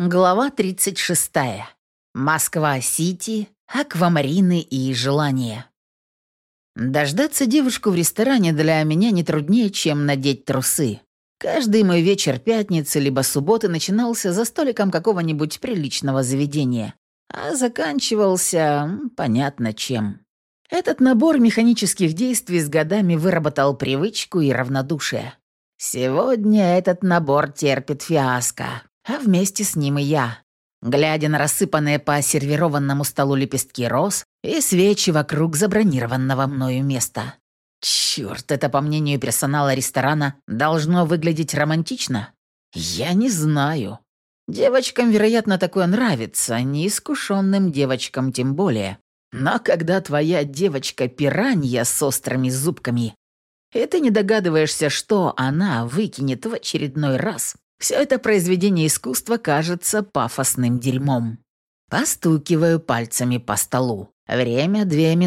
Глава 36. Москва-Сити, аквамарины и желания. Дождаться девушку в ресторане для меня не труднее, чем надеть трусы. Каждый мой вечер пятницы либо субботы начинался за столиком какого-нибудь приличного заведения, а заканчивался понятно чем. Этот набор механических действий с годами выработал привычку и равнодушие. Сегодня этот набор терпит фиаско, а вместе с ним и я. Глядя на рассыпанные по сервированному столу лепестки роз и свечи вокруг забронированного мною места. Черт, это, по мнению персонала ресторана, должно выглядеть романтично? Я не знаю. Девочкам, вероятно, такое нравится, неискушенным девочкам тем более. Но когда твоя девочка пиранья с острыми зубками, и ты не догадываешься, что она выкинет в очередной раз, все это произведение искусства кажется пафосным дерьмом. Постукиваю пальцами по столу. Время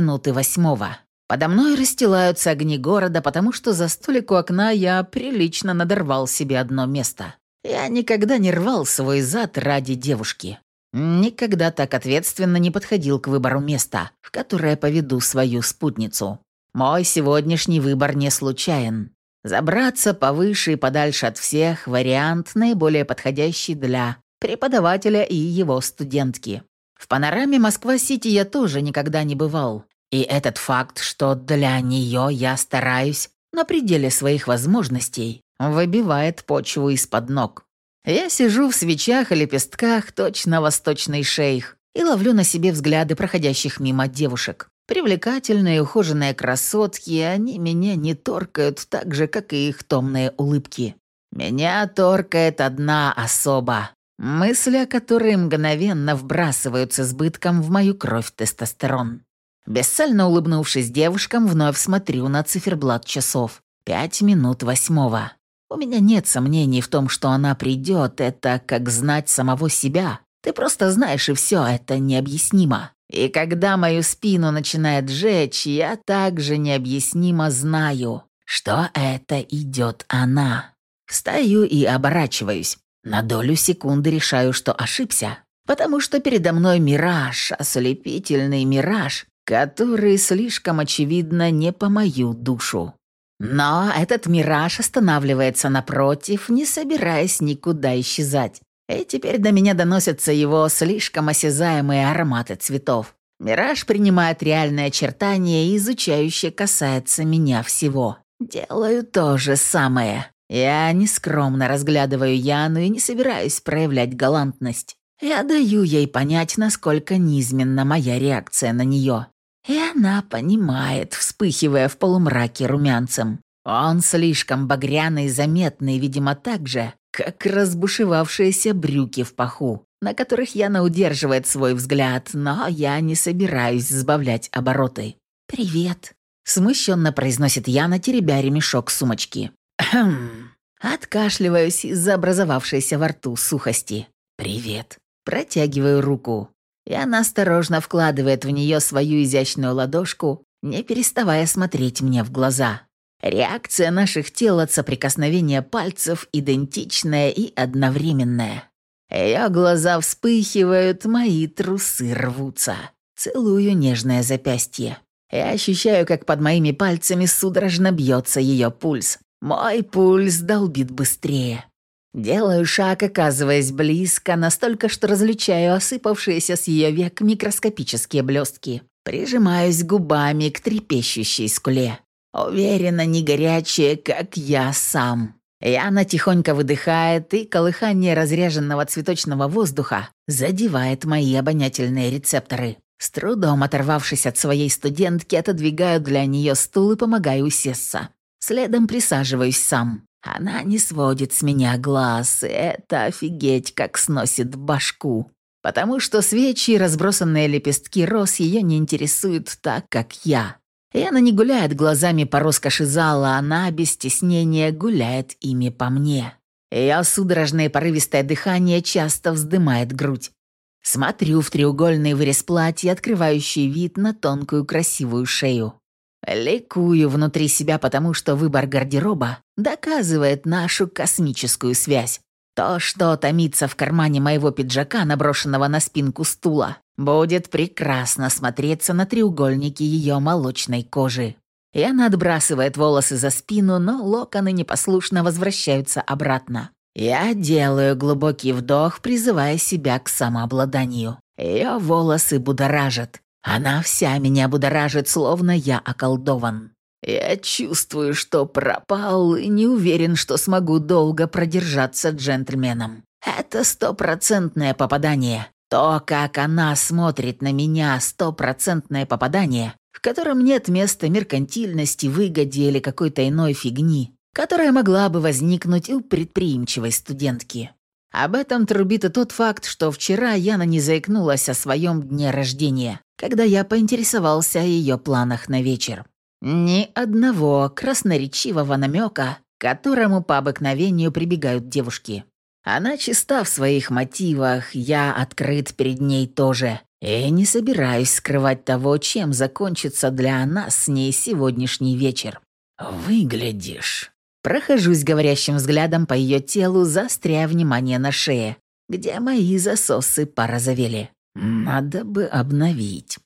2:08. Подо мной расстилаются огни города, потому что за столик у окна я прилично надорвал себе одно место. Я никогда не рвал свой зад ради девушки. Никогда так ответственно не подходил к выбору места, в которое поведу свою спутницу. Мой сегодняшний выбор не случайен. Забраться повыше и подальше от всех – вариант, наиболее подходящий для преподавателя и его студентки. В панораме Москва-Сити я тоже никогда не бывал. И этот факт, что для нее я стараюсь на пределе своих возможностей, выбивает почву из-под ног. Я сижу в свечах и лепестках, точно восточный шейх, и ловлю на себе взгляды проходящих мимо девушек. Привлекательные, ухоженные красотки, они меня не торкают так же, как и их томные улыбки. Меня торкает одна особа, мысли о которой мгновенно вбрасываются избытком в мою кровь тестостерон. Бесцельно улыбнувшись девушкам, вновь смотрю на циферблат часов. 8:08. У меня нет сомнений в том, что она придет. Это как знать самого себя. Ты просто знаешь, и все, это необъяснимо. И когда мою спину начинает жечь, я также необъяснимо знаю, что это идет она. Встаю и оборачиваюсь. На долю секунды решаю, что ошибся, потому что передо мной мираж, ослепительный мираж, который слишком очевидно не по мою душу. Но этот мираж останавливается напротив, не собираясь никуда исчезать. И теперь до меня доносятся его слишком осязаемые ароматы цветов. Мираж принимает реальные очертания и изучающе касается меня всего. Делаю то же самое. Я нескромно разглядываю Яну и не собираюсь проявлять галантность. Я даю ей понять, насколько низменна моя реакция на нее. И она понимает, вспыхивая в полумраке румянцем. Он слишком багряный и заметный, видимо, так же, как разбушевавшиеся брюки в паху, на которых Яна удерживает свой взгляд, но я не собираюсь сбавлять обороты. «Привет», — смущенно произносит Яна, теребя ремешок сумочки. Откашливаюсь из-за образовавшейся во рту сухости. «Привет». Протягиваю руку. Яна осторожно вкладывает в нее свою изящную ладошку, не переставая смотреть мне в глаза. Реакция наших тел от соприкосновения пальцев идентичная и одновременная. Ее глаза вспыхивают, мои трусы рвутся. Целую нежное запястье. Я ощущаю, как под моими пальцами судорожно бьется ее пульс. Мой пульс долбит быстрее. Делаю шаг, оказываясь близко, настолько, что различаю осыпавшиеся с ее век микроскопические блестки. Прижимаюсь губами к трепещущей скуле. Уверенно, не горячая, как я сам. Яна тихонько выдыхает, и колыхание разряженного цветочного воздуха задевает мои обонятельные рецепторы. С трудом оторвавшись от своей студентки, отодвигаю для нее стул и помогаю усесться. Следом присаживаюсь сам. Она не сводит с меня глаз, и это офигеть, как сносит башку. Потому что свечи и разбросанные лепестки роз ее не интересуют так, как я. И она не гуляет глазами по роскоши зала, она без стеснения гуляет ими по мне. Ее судорожное порывистое дыхание часто вздымает грудь. Смотрю в треугольный вырез платья, открывающий вид на тонкую красивую шею. Ликую внутри себя, потому что выбор гардероба доказывает нашу космическую связь. То, что томится в кармане моего пиджака, наброшенного на спинку стула, будет прекрасно смотреться на треугольнике ее молочной кожи. И она отбрасывает волосы за спину, но локоны непослушно возвращаются обратно. Я делаю глубокий вдох, призывая себя к самообладанию. Ее волосы будоражат. Она вся меня будоражит, словно я околдован. Я чувствую, что пропал, и не уверен, что смогу долго продержаться джентльменом. Это стопроцентное попадание. То, как она смотрит на меня, стопроцентное попадание, в котором нет места меркантильности, выгоде или какой-то иной фигни, которая могла бы возникнуть у предприимчивой студентки. Об этом трубит и тот факт, что вчера Яна не заикнулась о своем дне рождения, когда я поинтересовался о ее планах на вечер. Ни одного красноречивого намека, к которому по обыкновению прибегают девушки. Она чиста в своих мотивах, я открыт перед ней тоже, и не собираюсь скрывать того, чем закончится для нас с ней сегодняшний вечер. «Выглядишь...» Прохожусь говорящим взглядом по ее телу, заостряя внимание на шее, где мои засосы порозовели. «Надо бы обновить.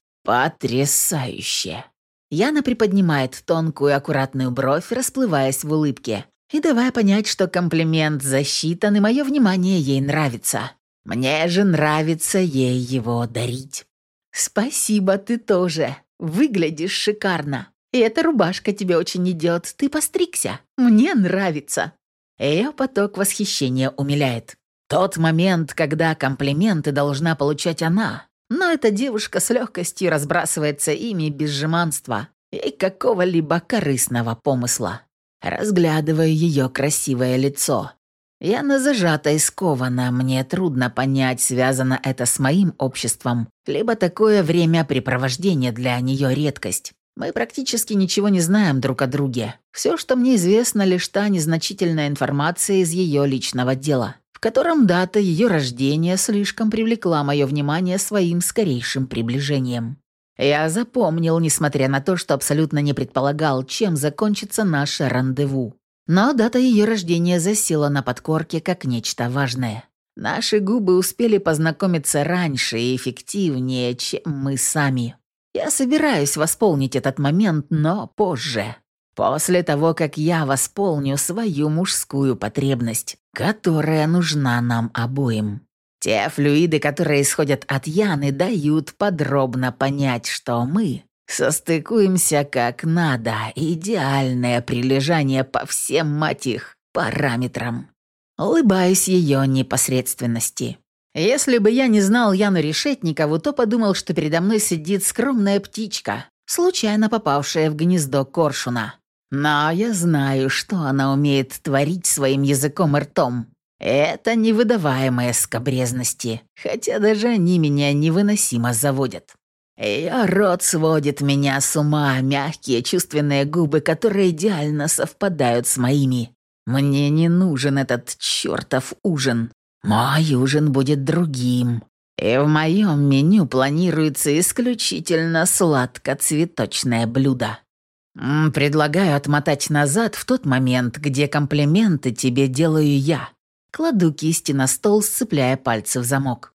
Потрясающе!» Яна приподнимает тонкую аккуратную бровь, расплываясь в улыбке, и давая понять, что комплимент засчитан, и мое внимание ей нравится. Мне же нравится ей его дарить. «Спасибо, ты тоже. Выглядишь шикарно. И эта рубашка тебе очень идет. Ты постригся. Мне нравится». Ее поток восхищения умиляет. Тот момент, когда комплименты должна получать она. Но эта девушка с легкостью разбрасывается ими без жеманства и какого-либо корыстного помысла. Разглядываю ее красивое лицо. Яна зажата и скована, мне трудно понять, связано это с моим обществом, либо такое времяпрепровождение для нее редкость. Мы практически ничего не знаем друг о друге. Все, что мне известно, лишь та незначительная информация из ее личного дела, в котором дата ее рождения слишком привлекла мое внимание своим скорейшим приближением. Я запомнил, несмотря на то, что абсолютно не предполагал, чем закончится наше рандеву. Но дата ее рождения засела на подкорке как нечто важное. Наши губы успели познакомиться раньше и эффективнее, чем мы сами. Я собираюсь восполнить этот момент, но позже. После того, как я восполню свою мужскую потребность, которая нужна нам обоим. Те флюиды, которые исходят от Яны, дают подробно понять, что мы состыкуемся как надо. Идеальное прилежание по всем, мать их, параметрам. Улыбаюсь ее непосредственности. Если бы я не знал Яну Решетникову, то подумал, что передо мной сидит скромная птичка, случайно попавшая в гнездо коршуна. Но я знаю, что она умеет творить своим языком и ртом. Это невыдаваемые скабрезности, хотя даже они меня невыносимо заводят. Ее рот сводит меня с ума, мягкие чувственные губы, которые идеально совпадают с моими. Мне не нужен этот чертов ужин. Мой ужин будет другим. И в моем меню планируется исключительно сладко-цветочное блюдо. Предлагаю отмотать назад в тот момент, где комплименты тебе делаю я. Кладу кисти на стол, сцепляя пальцы в замок.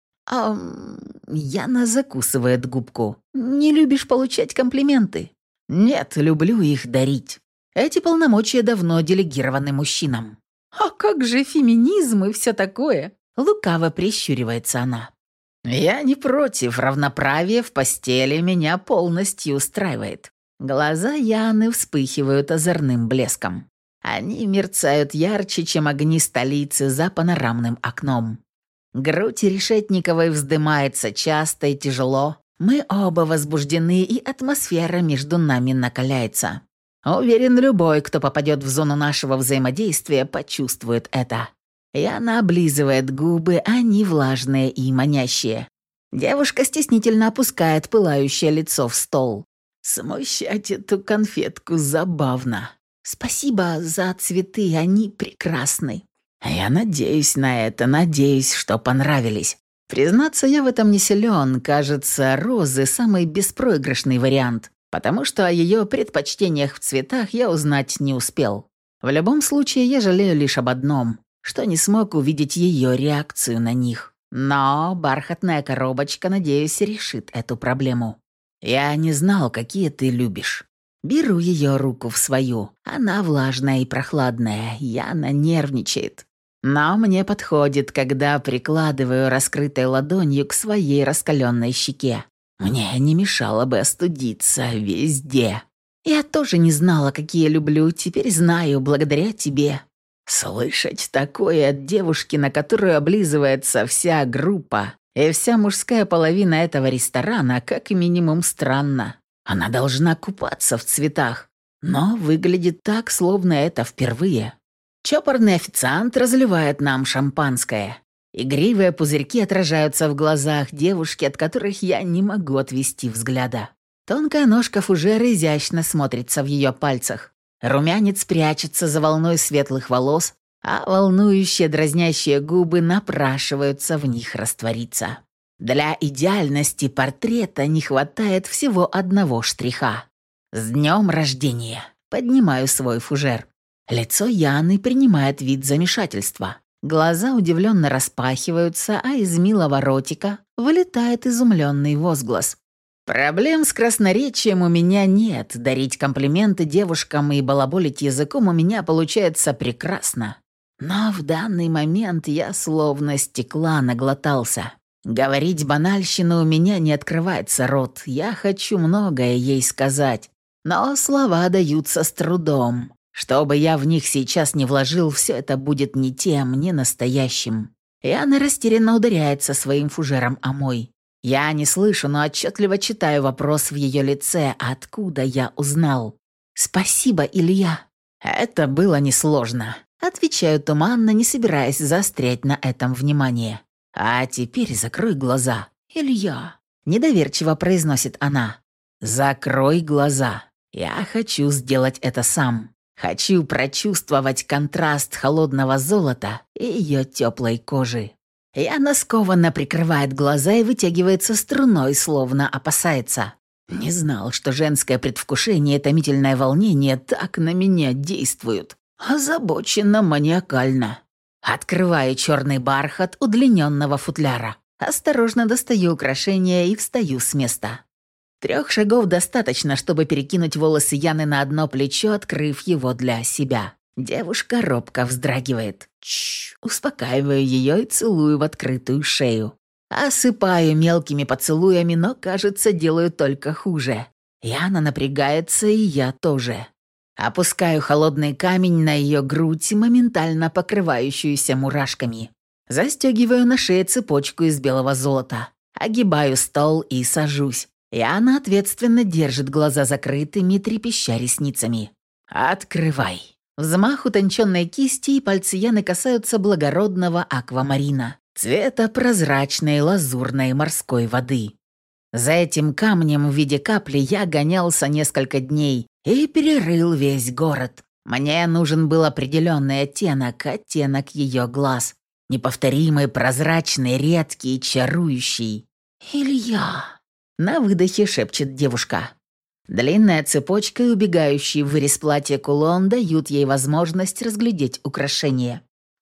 Яна закусывает губку. «Не любишь получать комплименты?» «Нет, люблю их дарить. Эти полномочия давно делегированы мужчинам». «А как же феминизм и все такое?» Лукаво прищуривается она. «Я не против, равноправие в постели меня полностью устраивает». Глаза Яны вспыхивают озорным блеском. Они мерцают ярче, чем огни столицы за панорамным окном. Грудь Решетниковой вздымается часто и тяжело. Мы оба возбуждены, и атмосфера между нами накаляется. Уверен, любой, кто попадет в зону нашего взаимодействия, почувствует это. Яна облизывает губы, они влажные и манящие. Девушка стеснительно опускает пылающее лицо в стол. Смущать эту конфетку забавно. «Спасибо за цветы, они прекрасны». «Я надеюсь на это, надеюсь, что понравились. Признаться, я в этом не силен. Кажется, розы – самый беспроигрышный вариант, потому что о ее предпочтениях в цветах я узнать не успел. В любом случае, я жалею лишь об одном. что не смог увидеть ее реакцию на них. Но бархатная коробочка, надеюсь, решит эту проблему. Я не знал, какие ты любишь. Беру ее руку в свою. Она влажная и прохладная. Яна нервничает. Но мне подходит, когда прикладываю раскрытой ладонью к своей раскаленной щеке. Мне не мешало бы остудиться везде. Я тоже не знала, какие люблю, теперь знаю, благодаря тебе. Слышать такое от девушки, на которую облизывается вся группа и вся мужская половина этого ресторана, как минимум странно. Она должна купаться в цветах, но выглядит так, словно это впервые. Чопорный официант разливает нам шампанское. Игривые пузырьки отражаются в глазах девушки, от которых я не могу отвести взгляда. Тонкая ножка фужера изящно смотрится в ее пальцах. Румянец прячется за волной светлых волос, а волнующие дразнящие губы напрашиваются в них раствориться. Для идеальности портрета не хватает всего одного штриха. «С днем рождения!» Поднимаю свой фужер. Лицо Яны принимает вид замешательства. Глаза удивленно распахиваются, а из милого ротика вылетает изумленный возглас. Проблем с красноречием у меня нет. Дарить комплименты девушкам и балаболить языком у меня получается прекрасно. Но в данный момент я словно стекла наглотался. Говорить банальщину у меня не открывается рот. Я хочу многое ей сказать, но слова даются с трудом. Что бы я в них сейчас не вложил, все это будет не тем, не настоящим. И она растерянно ударяется своим фужером о мой. Я не слышу, но отчетливо читаю вопрос в ее лице, откуда я узнал. «Спасибо, Илья». Это было несложно. Отвечаю туманно, не собираясь заострять на этом внимание. «А теперь закрой глаза, Илья», — недоверчиво произносит она. «Закрой глаза. Я хочу сделать это сам. Хочу прочувствовать контраст холодного золота и ее теплой кожи». Яна скованно прикрывает глаза и вытягивается струной, словно опасается. Не знал, что женское предвкушение и томительное волнение так на меня действуют. Озабоченно маниакально. Открываю черный бархат удлиненного футляра. Осторожно достаю украшения и встаю с места. 3 шагов достаточно, чтобы перекинуть волосы Яны на одно плечо, открыв его для себя. Девушка робко вздрагивает. Успокаиваю ее и целую в открытую шею. Осыпаю мелкими поцелуями, но, кажется, делаю только хуже. Яна напрягается, и я тоже. Опускаю холодный камень на ее грудь, моментально покрывающуюся мурашками. Застегиваю на шее цепочку из белого золота. Огибаю стол и сажусь. Яна ответственно держит глаза закрытыми, трепеща ресницами. «Открывай». Взмах утонченной кисти, и пальцы Яны касаются благородного аквамарина, цвета прозрачной лазурной морской воды. За этим камнем в виде капли я гонялся несколько дней и перерыл весь город. Мне нужен был определенный оттенок ее глаз. Неповторимый, прозрачный, редкий, чарующий. «Илья!» — на выдохе шепчет девушка. Длинная цепочка и убегающий в вырез платья кулон дают ей возможность разглядеть украшение.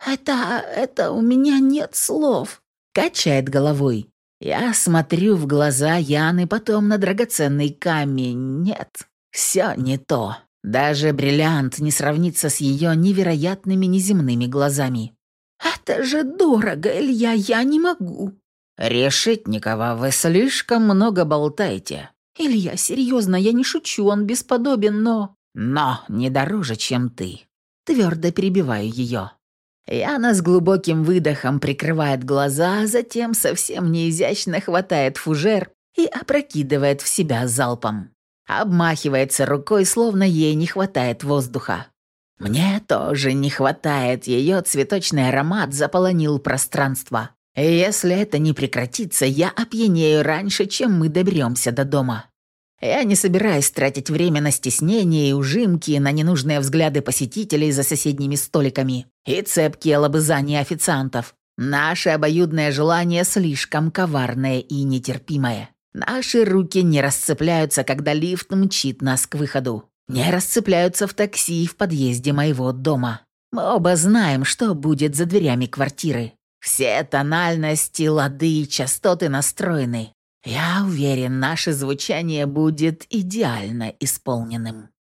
«Это у меня нет слов», — качает головой. Я смотрю в глаза Яны, потом на драгоценный камень. Нет, все не то. Даже бриллиант не сравнится с ее невероятными неземными глазами. «Это же дорого, Илья, я не могу». «Решетникова, вы слишком много болтаете». «Илья, серьезно, я не шучу, он бесподобен, но...» «Но не дороже, чем ты». Твердо перебиваю ее. Яна с глубоким выдохом прикрывает глаза, а затем совсем неизящно хватает фужер и опрокидывает в себя залпом. Обмахивается рукой, словно ей не хватает воздуха. Мне тоже не хватает, ее цветочный аромат заполонил пространство. И если это не прекратится, я опьянею раньше, чем мы доберемся до дома. Я не собираюсь тратить время на стеснение и ужимки, на ненужные взгляды посетителей за соседними столиками и цепкие лобызания официантов. Наше обоюдное желание слишком коварное и нетерпимое. Наши руки не расцепляются, когда лифт мчит нас к выходу. Не расцепляются в такси в подъезде моего дома. Мы оба знаем, что будет за дверями квартиры. Все тональности, лады и частоты настроены. Я уверен, наше звучание будет идеально исполненным.